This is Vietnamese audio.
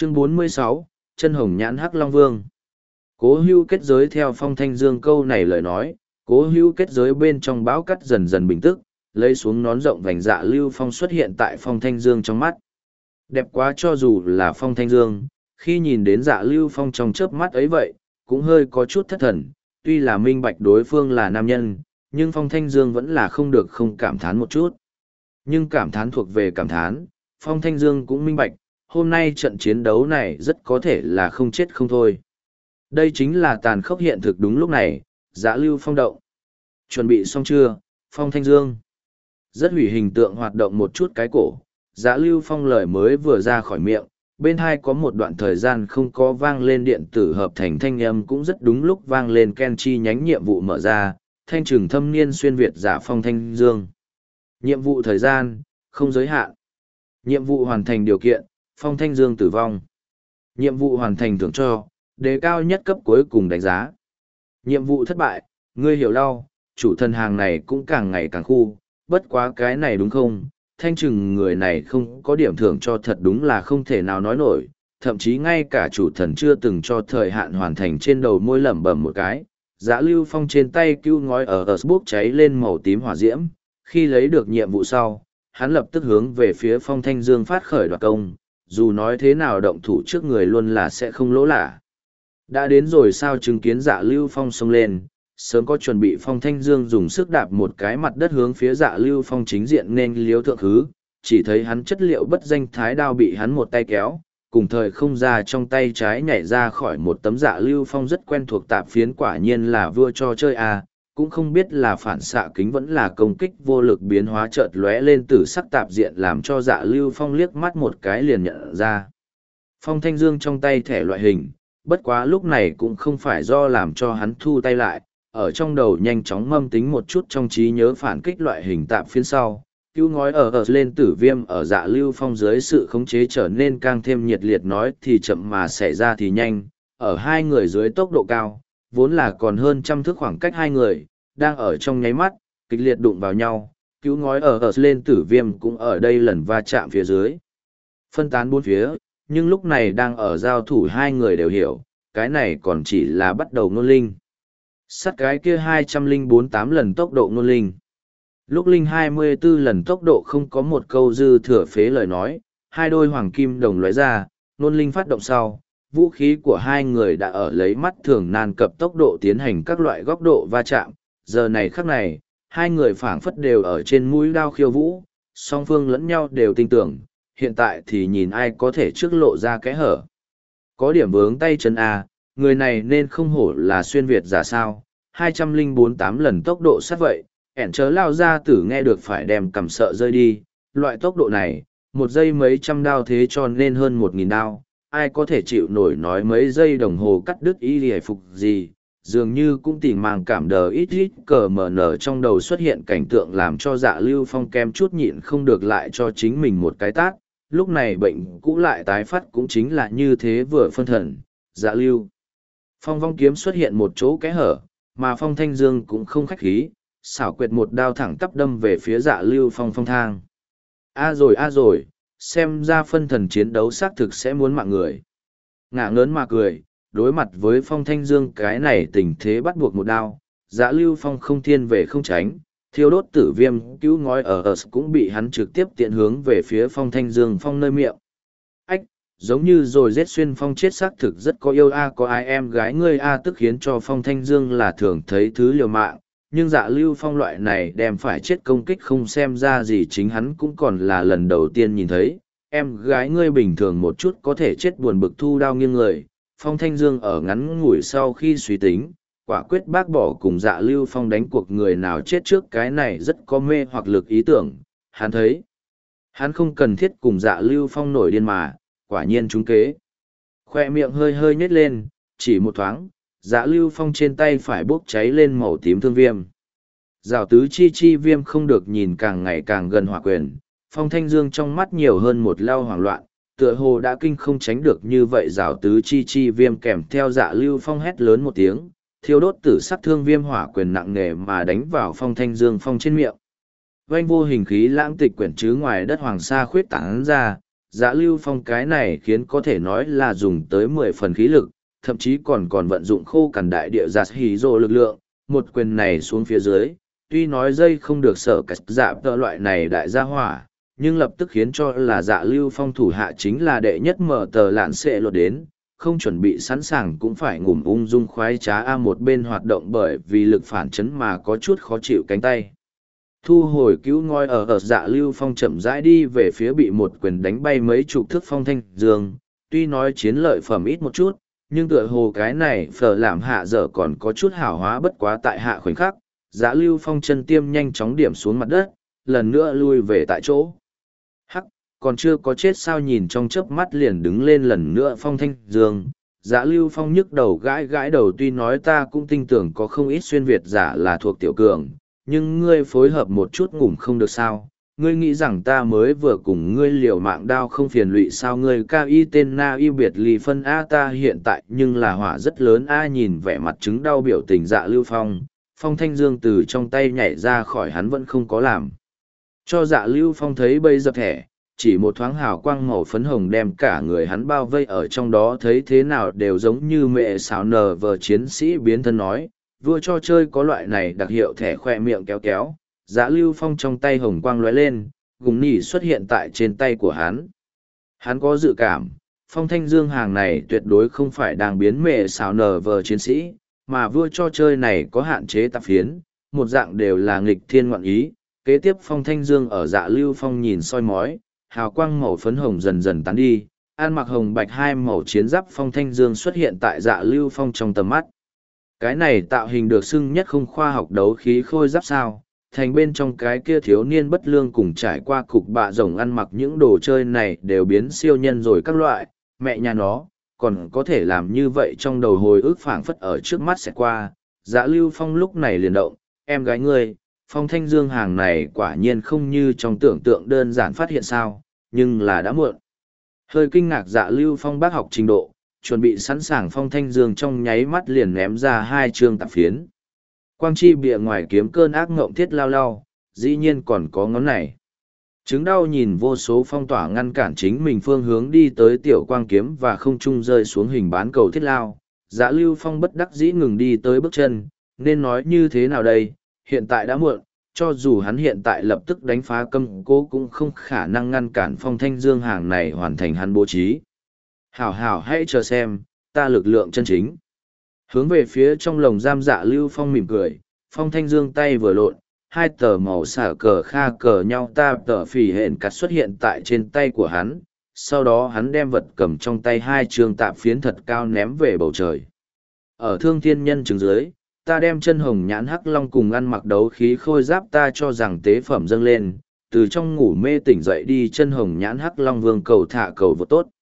Chương 46, Chân hồng nhãn hắc long vương. Cố hưu kết giới theo Phong Thanh Dương câu này lời nói, cố hưu kết giới bên trong bão cắt dần dần bình tức, lấy xuống nón rộng vành Dạ Lưu Phong xuất hiện tại Phong Thanh Dương trong mắt. Đẹp quá cho dù là Phong Thanh Dương, khi nhìn đến Dạ Lưu Phong trong chớp mắt ấy vậy, cũng hơi có chút thất thần, tuy là minh bạch đối phương là nam nhân, nhưng Phong Thanh Dương vẫn là không được không cảm thán một chút. Nhưng cảm thán thuộc về cảm thán, Phong Thanh Dương cũng minh bạch, hôm nay trận chiến đấu này rất có thể là không chết không thôi. Đây chính là tàn khốc hiện thực đúng lúc này, Dạ Lưu Phong động. Chuẩn bị xong chưa, Phong Thanh Dương? Rất hủy hình tượng hoạt động một chút cái cổ, Dạ Lưu Phong lời mới vừa ra khỏi miệng, bên hai có một đoạn thời gian không có vang lên điện tử hợp thành thanh âm cũng rất đúng lúc vang lên Ken chi nhánh nhiệm vụ mở ra, thanh trừng thâm niên xuyên Việt giả Phong Thanh Dương. Nhiệm vụ thời gian, không giới hạn. Nhiệm vụ hoàn thành điều kiện, Phong Thanh Dương tử vong. Nhiệm vụ hoàn thành thưởng cho, đề cao nhất cấp cuối cùng đánh giá. Nhiệm vụ thất bại, ngươi hiểu đau, chủ thần hàng này cũng càng ngày càng khu, bất quá cái này đúng không? Thanh trừng người này không có điểm thưởng cho thật đúng là không thể nào nói nổi, thậm chí ngay cả chủ thần chưa từng cho thời hạn hoàn thành trên đầu môi lẩm bẩm một cái. Dạ Lưu Phong trên tay cứu ngói ở bốc cháy lên màu tím hỏa diễm, khi lấy được nhiệm vụ sau, hắn lập tức hướng về phía Phong Thanh Dương phát khởi đoạt công, dù nói thế nào động thủ trước người luôn là sẽ không lỗ lạ. Đã đến rồi sao chứng kiến Dạ Lưu Phong xông lên, sớm có chuẩn bị Phong Thanh Dương dùng sức đạp một cái mặt đất hướng phía Dạ Lưu Phong chính diện nên liếu thượng hứ, chỉ thấy hắn chất liệu bất danh thái đao bị hắn một tay kéo, cùng thời không ra trong tay trái nhảy ra khỏi một tấm Dạ Lưu Phong rất quen thuộc tạp phiến, quả nhiên là vua cho chơi à, cũng không biết là phản xạ kính vẫn là công kích vô lực biến hóa chợt lóe lên từ sắc tạp diện làm cho Dạ Lưu Phong liếc mắt một cái liền nhận ra. Phong Thanh Dương trong tay thẻ loại hình, bất quá lúc này cũng không phải do làm cho hắn thu tay lại, ở trong đầu nhanh chóng mâm tính một chút trong trí nhớ phản kích loại hình tạp phiến sau. Cứu ngói ở lên tử viêm ở Dạ Lưu Phong dưới sự khống chế trở nên càng thêm nhiệt liệt, nói thì chậm mà xảy ra thì nhanh, ở hai người dưới tốc độ cao, vốn là còn hơn trăm thước khoảng cách hai người, đang ở trong nháy mắt, kịch liệt đụng vào nhau, cứu ngói ở lên tử viêm cũng ở đây lần va chạm phía dưới. Phân tán bốn phía, nhưng lúc này đang ở giao thủ hai người đều hiểu, cái này còn chỉ là bắt đầu nôn linh. Sát cái kia 204-8 lần tốc độ nôn linh. Lúc linh 24 lần tốc độ không có một câu dư thừa phế lời nói, hai đôi hoàng kim đồng lóe ra, nôn linh phát động sau, vũ khí của hai người đã ở lấy mắt thường nan cập tốc độ tiến hành các loại góc độ va chạm. Giờ này khắc này, hai người phảng phất đều ở trên mũi đao khiêu vũ, song phương lẫn nhau đều tin tưởng, hiện tại thì nhìn ai có thể trước lộ ra kẽ hở. Có điểm vướng tay chân A, người này nên không hổ là xuyên Việt giả sao, 204-8 lần tốc độ sát vậy, ẻn chớ lao ra tử nghe được phải đem cầm sợ rơi đi, loại tốc độ này, một giây mấy trăm đao thế cho nên hơn 1.000 đao, ai có thể chịu nổi nói mấy giây đồng hồ cắt đứt y hề phục gì, dường như cũng tìm mang cảm đờ ít ít cờ mờ nở trong đầu xuất hiện cảnh tượng làm cho Dạ Lưu Phong kem chút nhịn không được lại cho chính mình một cái tát, lúc này bệnh cũ lại tái phát cũng chính là như thế vừa phân thần, Dạ Lưu Phong vong kiếm xuất hiện một chỗ kẽ hở, mà Phong Thanh Dương cũng không khách khí, xảo quyệt một đao thẳng tắp đâm về phía Dạ Lưu Phong phong thang. A rồi, xem ra phân thần chiến đấu xác thực sẽ muốn mạng người. Ngả ngớn mà cười, đối mặt với Phong Thanh Dương cái này tình thế bắt buộc một đao, Dạ Lưu Phong không thiên về không tránh, thiêu đốt tử viêm cứu ngói ở cũng bị hắn trực tiếp tiện hướng về phía Phong Thanh Dương phong nơi miệng. Ách, giống như rồi rết xuyên phong chết xác thực rất có yêu a có ai em gái ngươi a tức khiến cho Phong Thanh Dương là thường thấy thứ liều mạng, nhưng Dạ Lưu Phong loại này đem phải chết công kích không xem ra gì chính hắn cũng còn là lần đầu tiên nhìn thấy, em gái ngươi bình thường một chút có thể chết buồn bực thu đao nghiêng người. Phong Thanh Dương ở ngắn ngủi sau khi suy tính, quả quyết bác bỏ cùng Dạ Lưu Phong đánh cuộc người nào chết trước, cái này rất có mê hoặc lực ý tưởng, hắn thấy. Hắn không cần thiết cùng Dạ Lưu Phong nổi điên mà, quả nhiên trúng kế. Khoe miệng hơi hơi nhếch lên, chỉ một thoáng, Dạ Lưu Phong trên tay phải bốc cháy lên màu tím thương viêm. Giảo tứ chi viêm không được nhìn càng ngày càng gần hỏa quyền, Phong Thanh Dương trong mắt nhiều hơn một lao hoảng loạn, tựa hồ đã kinh không tránh được như vậy. Giảo tứ chi viêm kèm theo Dạ Lưu Phong hét lớn một tiếng, thiêu đốt tử sắc thương viêm hỏa quyền nặng nề mà đánh vào Phong Thanh Dương Phong trên miệng. Vành vô hình khí lãng tịch quyển chứ ngoài đất hoàng sa khuyết tán ra, Dạ Lưu Phong cái này khiến có thể nói là dùng tới 10 phần khí lực, thậm chí còn vận dụng khô cằn đại địa giạt hỉ rồ lực lượng, một quyền này xuống phía dưới, tuy nói dây không được sở cách dạ tợ loại này đại gia hỏa, nhưng lập tức khiến cho là Dạ Lưu Phong thủ hạ chính là đệ nhất mở tờ lạn xệ lột đến, không chuẩn bị sẵn sàng cũng phải ngủm ung dung khoái trá a một bên hoạt động bởi vì lực phản chấn mà có chút khó chịu cánh tay. Thu hồi cứu ngôi ở Dạ Lưu Phong chậm rãi đi về phía bị một quyền đánh bay mấy chục thước Phong Thanh Dương, tuy nói chiến lợi phẩm ít một chút, nhưng tựa hồ cái này phở làm hạ dở còn có chút hảo hóa bất quá tại hạ khoảnh khắc, Dạ Lưu Phong chân tiêm nhanh chóng điểm xuống mặt đất, lần nữa lui về tại chỗ. Hắc, còn chưa có chết sao nhìn trong chớp mắt liền đứng lên lần nữa Phong Thanh Dương. Dạ Lưu Phong nhức đầu gãi gãi đầu tuy nói ta cũng tin tưởng có không ít xuyên Việt giả là thuộc tiểu cường, nhưng ngươi phối hợp một chút ngủm không được sao. Ngươi nghĩ rằng ta mới vừa cùng ngươi liều mạng đao không phiền lụy sao ngươi cao y tên na y biệt lì phân a ta hiện tại nhưng là hỏa rất lớn a nhìn vẻ mặt chứng đau biểu tình Dạ Lưu Phong. Phong Thanh Dương từ trong tay nhảy ra khỏi hắn vẫn không có làm. Cho Dạ Lưu Phong thấy bây giờ thẻ, chỉ một thoáng hào quang màu phấn hồng đem cả người hắn bao vây ở trong đó thấy thế nào đều giống như mẹ xảo nờ vờ chiến sĩ biến thân nói, vua cho chơi có loại này đặc hiệu thẻ khoe miệng kéo kéo, Dạ Lưu Phong trong tay hồng quang lóe lên, gùng nỉ xuất hiện tại trên tay của hắn. Hắn có dự cảm, Phong Thanh Dương hàng này tuyệt đối không phải đang biến mẹ xảo nờ vờ chiến sĩ, mà vua cho chơi này có hạn chế tạp phiến, một dạng đều là nghịch thiên ngoạn ý. Kế tiếp Phong Thanh Dương ở Dạ Lưu Phong nhìn soi mói, hào quang màu phấn hồng dần dần tán đi, an mặc hồng bạch hai màu chiến giáp Phong Thanh Dương xuất hiện tại Dạ Lưu Phong trong tầm mắt. Cái này tạo hình được xưng nhất không khoa học đấu khí khôi giáp sao, thành bên trong cái kia thiếu niên bất lương cùng trải qua cục bạ rồng ăn mặc những đồ chơi này đều biến siêu nhân rồi các loại, mẹ nhà nó, còn có thể làm như vậy trong đầu hồi ức phảng phất ở trước mắt sẽ qua. Dạ Lưu Phong lúc này liền động, em gái ngươi, Phong Thanh Dương hàng này quả nhiên không như trong tưởng tượng đơn giản phát hiện sao, nhưng là đã muộn. Hơi kinh ngạc Dạ Lưu Phong bác học trình độ, chuẩn bị sẵn sàng Phong Thanh Dương trong nháy mắt liền ném ra hai chương tạp phiến. Quang chi bìa ngoài kiếm cơn ác ngộng thiết lao lao, dĩ nhiên còn có ngón này. Chứng đau nhìn vô số phong tỏa ngăn cản chính mình phương hướng đi tới tiểu quang kiếm và không trung rơi xuống hình bán cầu thiết lao. Dạ Lưu Phong bất đắc dĩ ngừng đi tới bước chân, nên nói như thế nào đây, hiện tại đã muộn, cho dù hắn hiện tại lập tức đánh phá cấm cố cũng không khả năng ngăn cản Phong Thanh Dương hàng này hoàn thành hắn bố trí. Hảo hảo hãy chờ xem, ta lực lượng chân chính. Hướng về phía trong lồng giam Dạ Lưu Phong mỉm cười, Phong Thanh Dương tay vừa lộn, hai tờ màu xả cờ kha cờ nhau ta tờ phỉ hện cắt xuất hiện tại trên tay của hắn, sau đó hắn đem vật cầm trong tay hai trường tạp phiến thật cao ném về bầu trời. Ở thương thiên nhân chứng dưới, ta đem chân hồng nhãn hắc long cùng ăn mặc đấu khí khôi giáp ta cho rằng tế phẩm dâng lên, từ trong ngủ mê tỉnh dậy đi chân hồng nhãn hắc long vương cầu thả cầu vô tốt.